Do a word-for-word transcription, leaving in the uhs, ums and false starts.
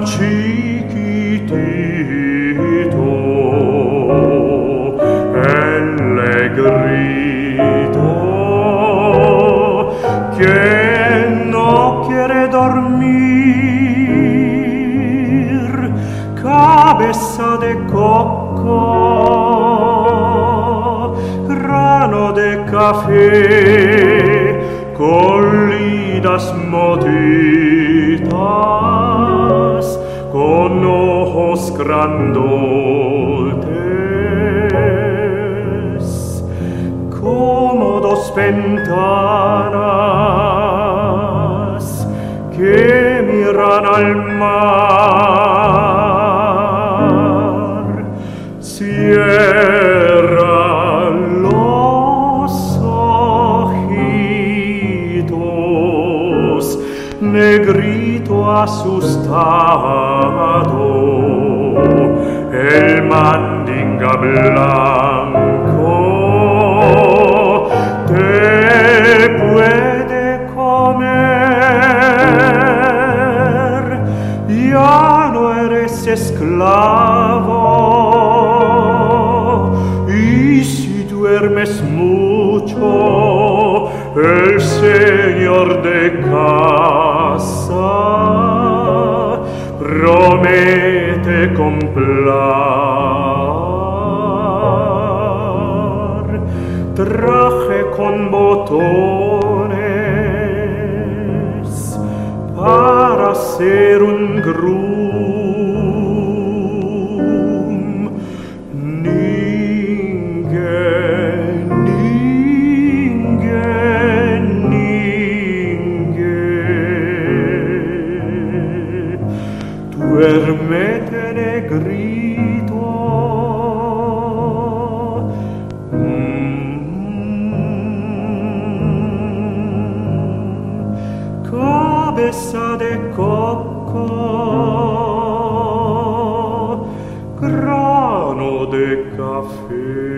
chiquitito, él le gritó que no quiere dormir, cabeza de coco, grano de café, colidas motitas, con ojos grandotes, como dos ventanas que miran al mar. Cierra los ojitos, negrito asustado, el mandinga blanco te puede comer, ya no eres esclavo, y si duermes mucho, el señor de casa promete comprar traje con botones para ser un groom. Ningue, ningue, ningue, duérmete negrito, cabeza de coco, grano de café.